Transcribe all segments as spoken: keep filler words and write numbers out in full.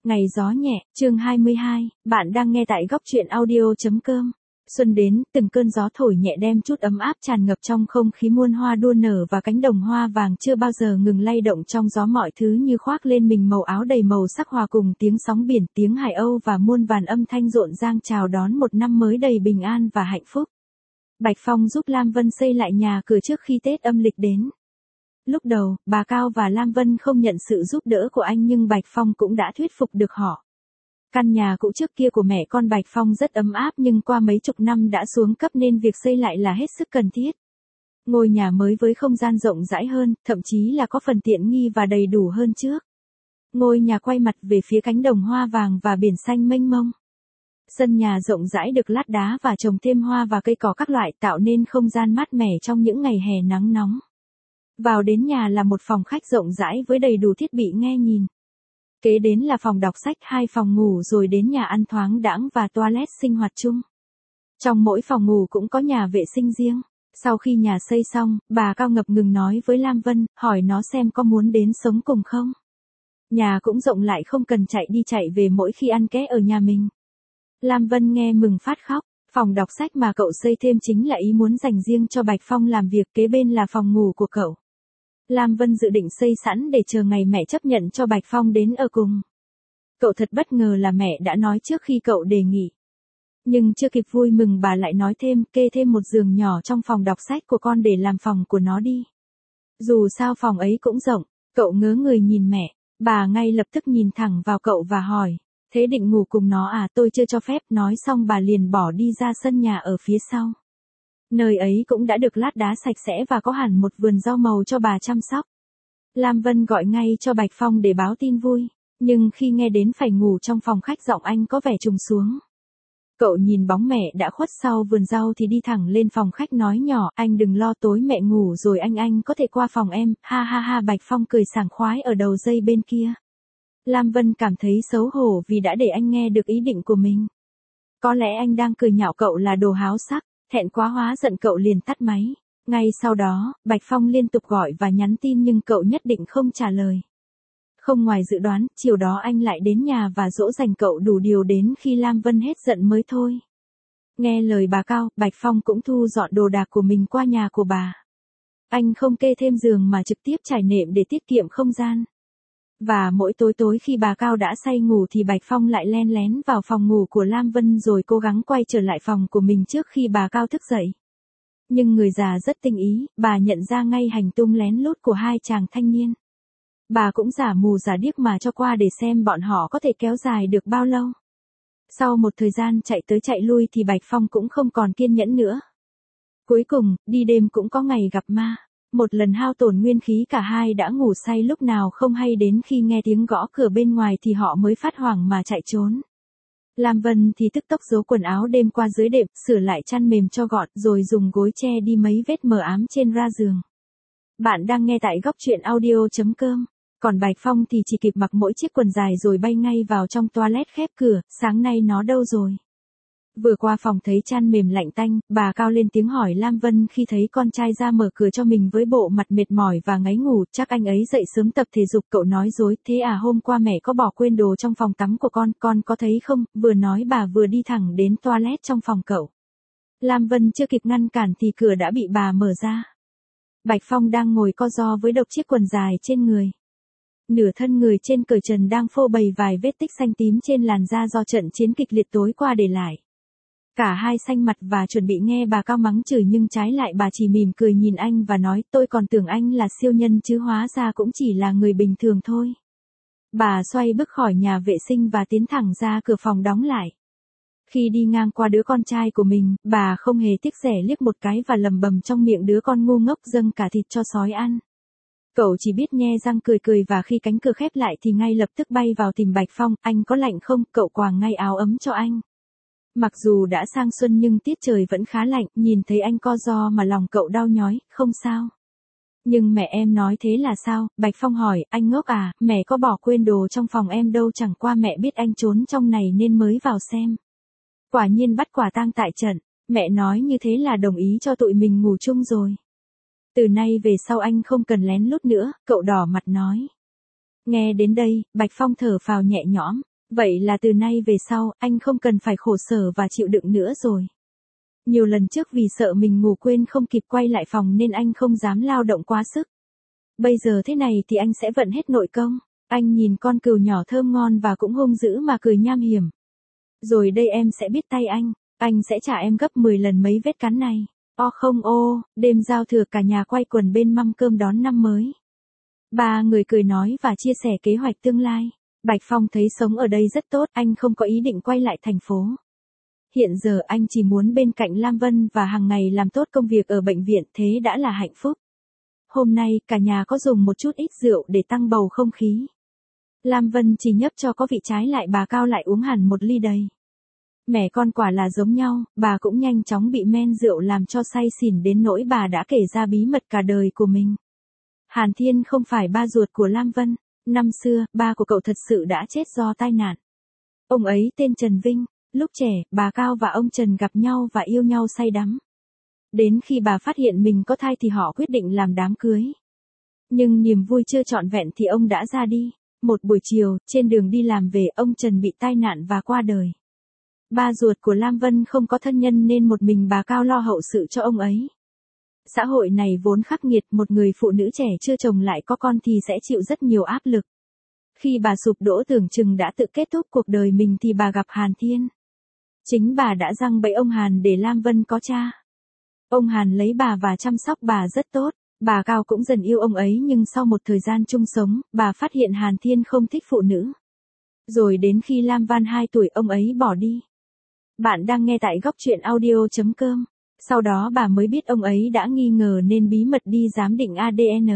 Ngày gió nhẹ, chương hai mươi hai, bạn đang nghe tại góc truyện audio.com. Xuân đến, từng cơn gió thổi nhẹ đem chút ấm áp tràn ngập trong không khí, muôn hoa đua nở và cánh đồng hoa vàng chưa bao giờ ngừng lay động trong gió, mọi thứ như khoác lên mình màu áo đầy màu sắc, hòa cùng tiếng sóng biển, tiếng hải âu và muôn vàn âm thanh rộn ràng chào đón một năm mới đầy bình an và hạnh phúc. Bạch Phong giúp Lam Vân xây lại nhà cửa trước khi Tết âm lịch đến. Lúc đầu, bà Cao và Lam Vân không nhận sự giúp đỡ của anh, nhưng Bạch Phong cũng đã thuyết phục được họ. Căn nhà cũ trước kia của mẹ con Bạch Phong rất ấm áp, nhưng qua mấy chục năm đã xuống cấp nên việc xây lại là hết sức cần thiết. Ngôi nhà mới với không gian rộng rãi hơn, thậm chí là có phần tiện nghi và đầy đủ hơn trước. Ngôi nhà quay mặt về phía cánh đồng hoa vàng và biển xanh mênh mông. Sân nhà rộng rãi được lát đá và trồng thêm hoa và cây cỏ các loại, tạo nên không gian mát mẻ trong những ngày hè nắng nóng. Vào đến nhà là một phòng khách rộng rãi với đầy đủ thiết bị nghe nhìn. Kế đến là phòng đọc sách, hai phòng ngủ, rồi đến nhà ăn thoáng đãng và toilet sinh hoạt chung. Trong mỗi phòng ngủ cũng có nhà vệ sinh riêng. Sau khi nhà xây xong, bà Cao ngập ngừng nói với Lam Vân, hỏi nó xem có muốn đến sống cùng không. Nhà cũng rộng lại, không cần chạy đi chạy về mỗi khi ăn ké ở nhà mình. Lam Vân nghe mừng phát khóc. Phòng đọc sách mà cậu xây thêm chính là ý muốn dành riêng cho Bạch Phong làm việc, kế bên là phòng ngủ của cậu. Lam Vân dự định xây sẵn để chờ ngày mẹ chấp nhận cho Bạch Phong đến ở cùng. Cậu thật bất ngờ là mẹ đã nói trước khi cậu đề nghị. Nhưng chưa kịp vui mừng, bà lại nói thêm, kê thêm một giường nhỏ trong phòng đọc sách của con để làm phòng của nó đi. Dù sao phòng ấy cũng rộng. Cậu ngớ người nhìn mẹ. Bà ngay lập tức nhìn thẳng vào cậu và hỏi, thế định ngủ cùng nó à? Tôi chưa cho phép. Nói xong bà liền bỏ đi ra sân nhà ở phía sau. Nơi ấy cũng đã được lát đá sạch sẽ và có hẳn một vườn rau màu cho bà chăm sóc. Lam Vân gọi ngay cho Bạch Phong để báo tin vui, nhưng khi nghe đến phải ngủ trong phòng khách, giọng anh có vẻ trùng xuống. Cậu nhìn bóng mẹ đã khuất sau vườn rau thì đi thẳng lên phòng khách nói nhỏ, anh đừng lo, tối mẹ ngủ rồi anh anh có thể qua phòng em, ha ha ha. Bạch Phong cười sảng khoái ở đầu dây bên kia. Lam Vân cảm thấy xấu hổ vì đã để anh nghe được ý định của mình. Có lẽ anh đang cười nhạo cậu là đồ háo sắc. Thẹn quá hóa giận, cậu liền tắt máy. Ngay sau đó, Bạch Phong liên tục gọi và nhắn tin nhưng cậu nhất định không trả lời. Không ngoài dự đoán, chiều đó anh lại đến nhà và dỗ dành cậu đủ điều đến khi Lam Vân hết giận mới thôi. Nghe lời bà Cao, Bạch Phong cũng thu dọn đồ đạc của mình qua nhà của bà. Anh không kê thêm giường mà trực tiếp trải nệm để tiết kiệm không gian. Và mỗi tối tối khi bà Cao đã say ngủ thì Bạch Phong lại len lén vào phòng ngủ của Lam Vân rồi cố gắng quay trở lại phòng của mình trước khi bà Cao thức dậy. Nhưng người già rất tinh ý, bà nhận ra ngay hành tung lén lút của hai chàng thanh niên. Bà cũng giả mù giả điếc mà cho qua để xem bọn họ có thể kéo dài được bao lâu. Sau một thời gian chạy tới chạy lui thì Bạch Phong cũng không còn kiên nhẫn nữa. Cuối cùng, đi đêm cũng có ngày gặp ma. Một lần hao tổn nguyên khí, cả hai đã ngủ say lúc nào không hay, đến khi nghe tiếng gõ cửa bên ngoài thì họ mới phát hoảng mà chạy trốn. Lam Vân thì tức tốc giấu quần áo đêm qua dưới đệm, sửa lại chăn mềm cho gọn, rồi dùng gối che đi mấy vết mờ ám trên ra giường. Bạn đang nghe tại góc truyện audio.com. Còn Bạch Phong thì chỉ kịp mặc mỗi chiếc quần dài rồi bay ngay vào trong toilet khép cửa, sáng nay nó đâu rồi? Vừa qua phòng thấy chăn mềm lạnh tanh, bà Cao lên tiếng hỏi Lam Vân khi thấy con trai ra mở cửa cho mình với bộ mặt mệt mỏi và ngáy ngủ, chắc anh ấy dậy sớm tập thể dục. Cậu nói dối, thế à, hôm qua mẹ có bỏ quên đồ trong phòng tắm của con, con có thấy không? Vừa nói bà vừa đi thẳng đến toilet trong phòng cậu. Lam Vân chưa kịp ngăn cản thì cửa đã bị bà mở ra. Bạch Phong đang ngồi co ro với độc chiếc quần dài trên người. Nửa thân người trên cởi trần đang phô bày vài vết tích xanh tím trên làn da do trận chiến kịch liệt tối qua để lại. Cả hai xanh mặt và chuẩn bị nghe bà Cao mắng chửi, nhưng trái lại bà chỉ mỉm cười nhìn anh và nói, tôi còn tưởng anh là siêu nhân chứ hóa ra cũng chỉ là người bình thường thôi. Bà xoay bước khỏi nhà vệ sinh và tiến thẳng ra cửa phòng đóng lại. Khi đi ngang qua đứa con trai của mình, bà không hề tiếc rẻ liếc một cái và lầm bầm trong miệng, đứa con ngu ngốc dâng cả thịt cho sói ăn. Cậu chỉ biết nhe răng cười cười, và khi cánh cửa khép lại thì ngay lập tức bay vào tìm Bạch Phong. Anh có lạnh không? Cậu quàng ngay áo ấm cho anh. Mặc dù đã sang xuân nhưng tiết trời vẫn khá lạnh, nhìn thấy anh co ro mà lòng cậu đau nhói, không sao. Nhưng mẹ em nói thế là sao? Bạch Phong hỏi, anh ngốc à, mẹ có bỏ quên đồ trong phòng em đâu, chẳng qua mẹ biết anh trốn trong này nên mới vào xem. Quả nhiên bắt quả tang tại trận, mẹ nói như thế là đồng ý cho tụi mình ngủ chung rồi. Từ nay về sau anh không cần lén lút nữa, cậu đỏ mặt nói. Nghe đến đây, Bạch Phong thở phào nhẹ nhõm. Vậy là từ nay về sau, anh không cần phải khổ sở và chịu đựng nữa rồi. Nhiều lần trước vì sợ mình ngủ quên không kịp quay lại phòng nên anh không dám lao động quá sức. Bây giờ thế này thì anh sẽ vận hết nội công. Anh nhìn con cừu nhỏ thơm ngon và cũng hung dữ mà cười nham hiểm. Rồi đây em sẽ biết tay anh, anh sẽ trả em gấp mười lần mấy vết cắn này. O không ô, đêm giao thừa cả nhà quay quần bên mâm cơm đón năm mới. Ba người cười nói và chia sẻ kế hoạch tương lai. Bạch Phong thấy sống ở đây rất tốt, anh không có ý định quay lại thành phố. Hiện giờ anh chỉ muốn bên cạnh Lam Vân và hàng ngày làm tốt công việc ở bệnh viện, thế đã là hạnh phúc. Hôm nay cả nhà có dùng một chút ít rượu để tăng bầu không khí. Lam Vân chỉ nhấp cho có vị, trái lại bà Cao lại uống hẳn một ly đầy. Mẹ con quả là giống nhau, bà cũng nhanh chóng bị men rượu làm cho say xỉn đến nỗi bà đã kể ra bí mật cả đời của mình. Hàn Thiên không phải ba ruột của Lam Vân, năm xưa, ba của cậu thật sự đã chết do tai nạn. Ông ấy tên Trần Vinh, lúc trẻ, bà Cao và ông Trần gặp nhau và yêu nhau say đắm. Đến khi bà phát hiện mình có thai thì họ quyết định làm đám cưới. Nhưng niềm vui chưa trọn vẹn thì ông đã ra đi. Một buổi chiều, trên đường đi làm về, ông Trần bị tai nạn và qua đời. Ba ruột của Lam Vân không có thân nhân nên một mình bà Cao lo hậu sự cho ông ấy. Xã hội này vốn khắc nghiệt, một người phụ nữ trẻ chưa chồng lại có con thì sẽ chịu rất nhiều áp lực. Khi bà sụp đổ tưởng chừng đã tự kết thúc cuộc đời mình thì bà gặp Hàn Thiên. Chính bà đã giăng bẫy ông Hàn để Lam Vân có cha. Ông Hàn lấy bà và chăm sóc bà rất tốt, bà Cao cũng dần yêu ông ấy, nhưng sau một thời gian chung sống, bà phát hiện Hàn Thiên không thích phụ nữ. Rồi đến khi Lam Văn hai tuổi ông ấy bỏ đi. Bạn đang nghe tại góc truyện audio chấm com. Sau đó bà mới biết ông ấy đã nghi ngờ nên bí mật đi giám định a đê en.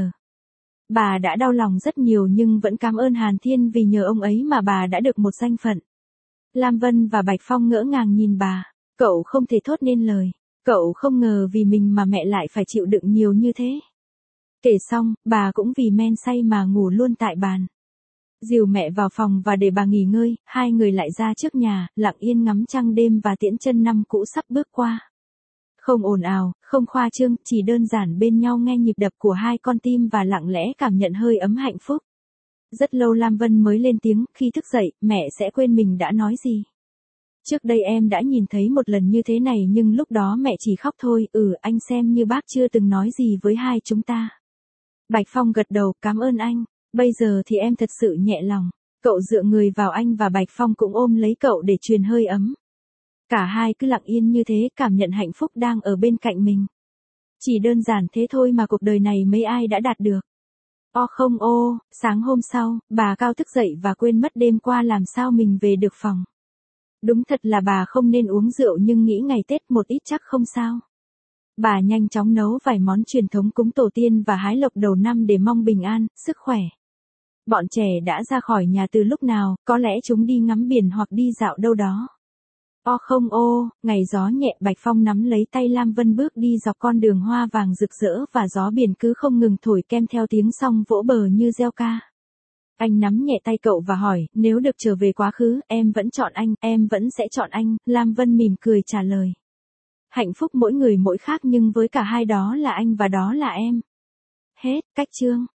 Bà đã đau lòng rất nhiều nhưng vẫn cảm ơn Hàn Thiên vì nhờ ông ấy mà bà đã được một danh phận. Lam Vân và Bạch Phong ngỡ ngàng nhìn bà, cậu không thể thốt nên lời. Cậu không ngờ vì mình mà mẹ lại phải chịu đựng nhiều như thế. Kể xong, bà cũng vì men say mà ngủ luôn tại bàn. Dìu mẹ vào phòng và để bà nghỉ ngơi, hai người lại ra trước nhà, lặng yên ngắm trăng đêm và tiễn chân năm cũ sắp bước qua. Không ồn ào, không khoa trương, chỉ đơn giản bên nhau nghe nhịp đập của hai con tim và lặng lẽ cảm nhận hơi ấm hạnh phúc. Rất lâu Lam Vân mới lên tiếng, khi thức dậy, mẹ sẽ quên mình đã nói gì. Trước đây em đã nhìn thấy một lần như thế này nhưng lúc đó mẹ chỉ khóc thôi, ừ anh xem như bác chưa từng nói gì với hai chúng ta. Bạch Phong gật đầu, cảm ơn anh, bây giờ thì em thật sự nhẹ lòng. Cậu dựa người vào anh và Bạch Phong cũng ôm lấy cậu để truyền hơi ấm. Cả hai cứ lặng yên như thế, cảm nhận hạnh phúc đang ở bên cạnh mình. Chỉ đơn giản thế thôi mà cuộc đời này mấy ai đã đạt được. O không ô, sáng hôm sau, bà Cao thức dậy và quên mất đêm qua làm sao mình về được phòng. Đúng thật là bà không nên uống rượu nhưng nghĩ ngày Tết một ít chắc không sao. Bà nhanh chóng nấu vài món truyền thống cúng tổ tiên và hái lộc đầu năm để mong bình an, sức khỏe. Bọn trẻ đã ra khỏi nhà từ lúc nào, có lẽ chúng đi ngắm biển hoặc đi dạo đâu đó. O không ô, ngày gió nhẹ, Bạch Phong nắm lấy tay Lam Vân bước đi dọc con đường hoa vàng rực rỡ và gió biển cứ không ngừng thổi kèm theo tiếng song vỗ bờ như reo ca. Anh nắm nhẹ tay cậu và hỏi, nếu được trở về quá khứ, em vẫn chọn anh, em vẫn sẽ chọn anh, Lam Vân mỉm cười trả lời. Hạnh phúc mỗi người mỗi khác nhưng với cả hai đó là anh và đó là em. Hết, cách chương.